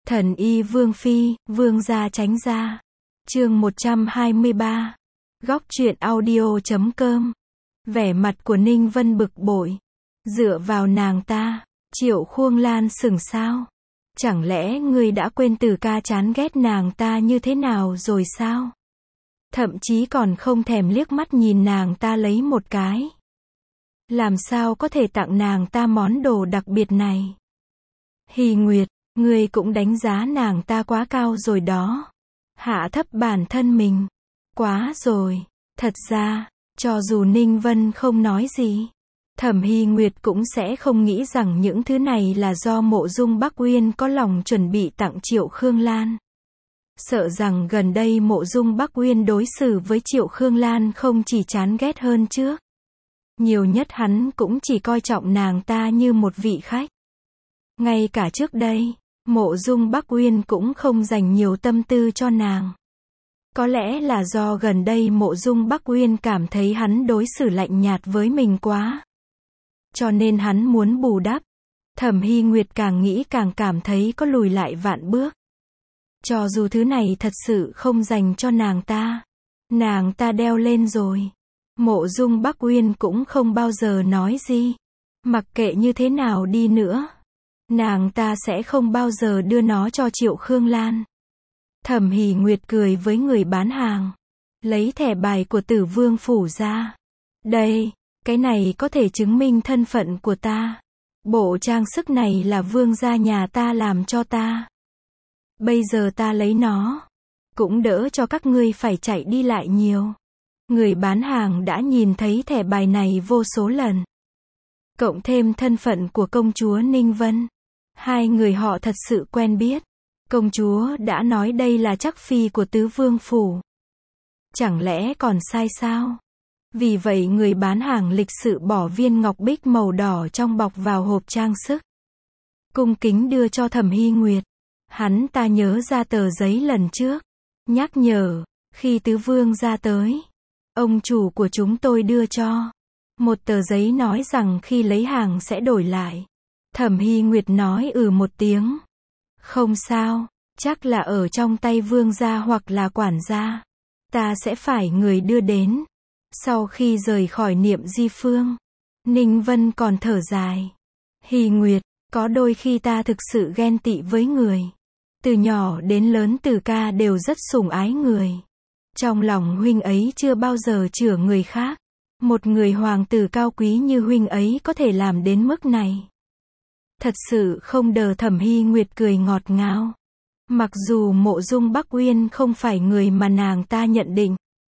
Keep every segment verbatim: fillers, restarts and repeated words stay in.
Thần y Vương Phi, Vương gia tránh ra. Chương một trăm hai mươi ba. Góc truyện audio chấm com. Vẻ mặt của Ninh Vân bực bội. Dựa vào nàng ta, Triệu Khuông Lan sừng sao? Chẳng lẽ ngươi đã quên Từ ca chán ghét nàng ta như thế nào rồi sao? Thậm chí còn không thèm liếc mắt nhìn nàng ta lấy một cái. Làm sao có thể tặng nàng ta món đồ đặc biệt này? Hy Nguyệt, ngươi cũng đánh giá nàng ta quá cao rồi đó. Hạ thấp bản thân mình. Quá rồi. Thật ra, cho dù Ninh Vân không nói gì, Thẩm Hy Nguyệt cũng sẽ không nghĩ rằng những thứ này là do Mộ Dung Bắc Uyên có lòng chuẩn bị tặng Triệu Khương Lan. Sợ rằng gần đây Mộ Dung Bắc Uyên đối xử với Triệu Khương Lan không chỉ chán ghét hơn trước. Nhiều nhất hắn cũng chỉ coi trọng nàng ta như một vị khách. Ngay cả trước đây, Mộ Dung Bắc Uyên cũng không dành nhiều tâm tư cho nàng. Có lẽ là do gần đây Mộ Dung Bắc Uyên cảm thấy hắn đối xử lạnh nhạt với mình quá. Cho nên hắn muốn bù đắp. Thẩm Hy Nguyệt càng nghĩ càng cảm thấy có lùi lại vạn bước. Cho dù thứ này thật sự không dành cho nàng ta, nàng ta đeo lên rồi, Mộ Dung Bắc Uyên cũng không bao giờ nói gì. Mặc kệ như thế nào đi nữa, nàng ta sẽ không bao giờ đưa nó cho Triệu Khương Lan. Thẩm Hỷ Nguyệt cười với người bán hàng, lấy thẻ bài của Tử Vương phủ ra. Đây, cái này có thể chứng minh thân phận của ta. Bộ trang sức này là vương gia nhà ta làm cho ta. Bây giờ ta lấy nó, cũng đỡ cho các ngươi phải chạy đi lại nhiều. Người bán hàng đã nhìn thấy thẻ bài này vô số lần. Cộng thêm thân phận của công chúa Ninh Vân. Hai người họ thật sự quen biết. Công chúa đã nói đây là chắc phi của tứ vương phủ. Chẳng lẽ còn sai sao? Vì vậy người bán hàng lịch sự bỏ viên ngọc bích màu đỏ trong bọc vào hộp trang sức. Cung kính đưa cho Thẩm Hy Nguyệt. Hắn ta nhớ ra tờ giấy lần trước. Nhắc nhở, khi tứ vương ra tới, ông chủ của chúng tôi đưa cho một tờ giấy nói rằng khi lấy hàng sẽ đổi lại. Thẩm Hy Nguyệt nói ừ một tiếng. Không sao, chắc là ở trong tay vương gia hoặc là quản gia. Ta sẽ phải người đưa đến. Sau khi rời khỏi Niệm Di Phương, Ninh Vân còn thở dài. Hy Nguyệt, có đôi khi ta thực sự ghen tị với người. Từ nhỏ đến lớn Từ ca đều rất sủng ái người. Trong lòng huynh ấy chưa bao giờ chữa người khác. Một người hoàng tử cao quý như huynh ấy có thể làm đến mức này. Thật sự không đờ. Thẩm Hy Nguyệt cười ngọt ngào. Mặc dù Mộ Dung Bắc Uyên không phải người mà nàng ta nhận định,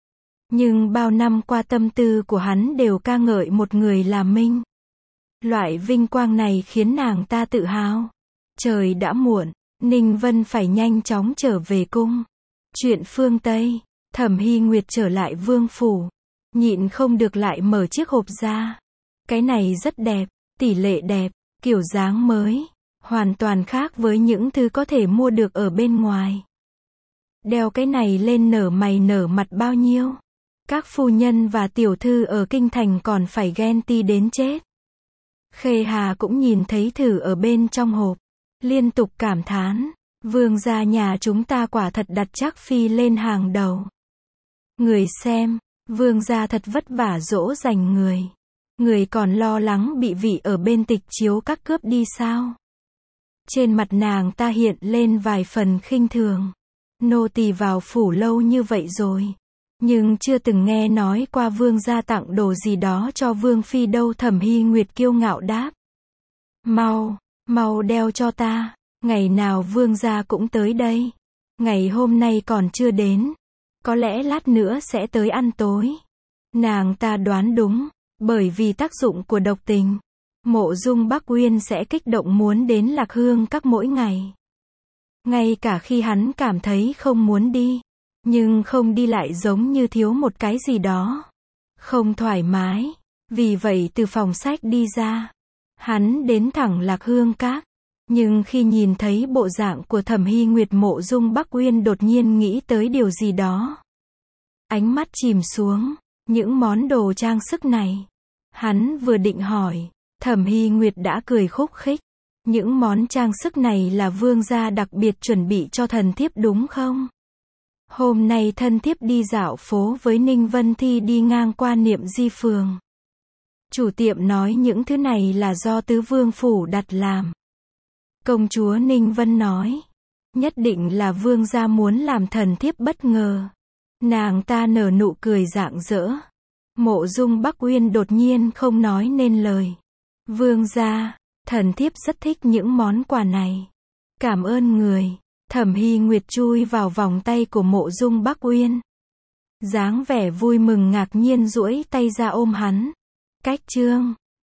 nhưng bao năm qua tâm tư của hắn đều ca ngợi một người là Minh. Loại vinh quang này khiến nàng ta tự hào. Trời đã muộn, Ninh Vân phải nhanh chóng trở về cung. Chuyện phương Tây, Thẩm Hy Nguyệt trở lại vương phủ, nhịn không được lại mở chiếc hộp ra. Cái này rất đẹp, tỷ lệ đẹp, kiểu dáng mới, hoàn toàn khác với những thứ có thể mua được ở bên ngoài. Đeo cái này lên nở mày nở mặt bao nhiêu. Các phu nhân và tiểu thư ở kinh thành còn phải ghen ti đến chết. Khê Hà cũng nhìn thấy thử ở bên trong hộp, liên tục cảm thán, vương gia nhà chúng ta quả thật đặt Trác phi lên hàng đầu. Người xem, vương gia thật vất vả dỗ dành người. Người còn lo lắng bị vị ở bên tịch chiếu các cướp đi sao? Trên mặt nàng ta hiện lên vài phần khinh thường. Nô tỳ vào phủ lâu như vậy rồi, nhưng chưa từng nghe nói qua vương gia tặng đồ gì đó cho vương phi đâu. Thẩm Hy Nguyệt kiêu ngạo đáp. Mau, mau đeo cho ta. Ngày nào vương gia cũng tới đây. Ngày hôm nay còn chưa đến. Có lẽ lát nữa sẽ tới ăn tối. Nàng ta đoán đúng. Bởi vì tác dụng của độc tình, Mộ Dung Bắc Uyên sẽ kích động muốn đến Lạc Hương các mỗi ngày. Ngay cả khi hắn cảm thấy không muốn đi, nhưng không đi lại giống như thiếu một cái gì đó. Không thoải mái. Vì vậy từ phòng sách đi ra, hắn đến thẳng Lạc Hương các. Nhưng khi nhìn thấy bộ dạng của Thẩm Hy Nguyệt, Mộ Dung Bắc Uyên đột nhiên nghĩ tới điều gì đó. Ánh mắt chìm xuống. Những món đồ trang sức này. Hắn vừa định hỏi, Thẩm Hy Nguyệt đã cười khúc khích. Những món trang sức này là vương gia đặc biệt chuẩn bị cho thần thiếp đúng không? Hôm nay thân thiếp đi dạo phố với Ninh Vân Thi đi ngang qua Niệm Di Phường. Chủ tiệm nói những thứ này là do tứ vương phủ đặt làm. Công chúa Ninh Vân nói, nhất định là vương gia muốn làm thần thiếp bất ngờ. Nàng ta nở nụ cười rạng rỡ. Mộ Dung Bắc Uyên đột nhiên không nói nên lời. Vương gia, thần thiếp rất thích những món quà này. Cảm ơn người. Thẩm Hy Nguyệt chui vào vòng tay của Mộ Dung Bắc Uyên. Dáng vẻ vui mừng ngạc nhiên duỗi tay ra ôm hắn. Cách chương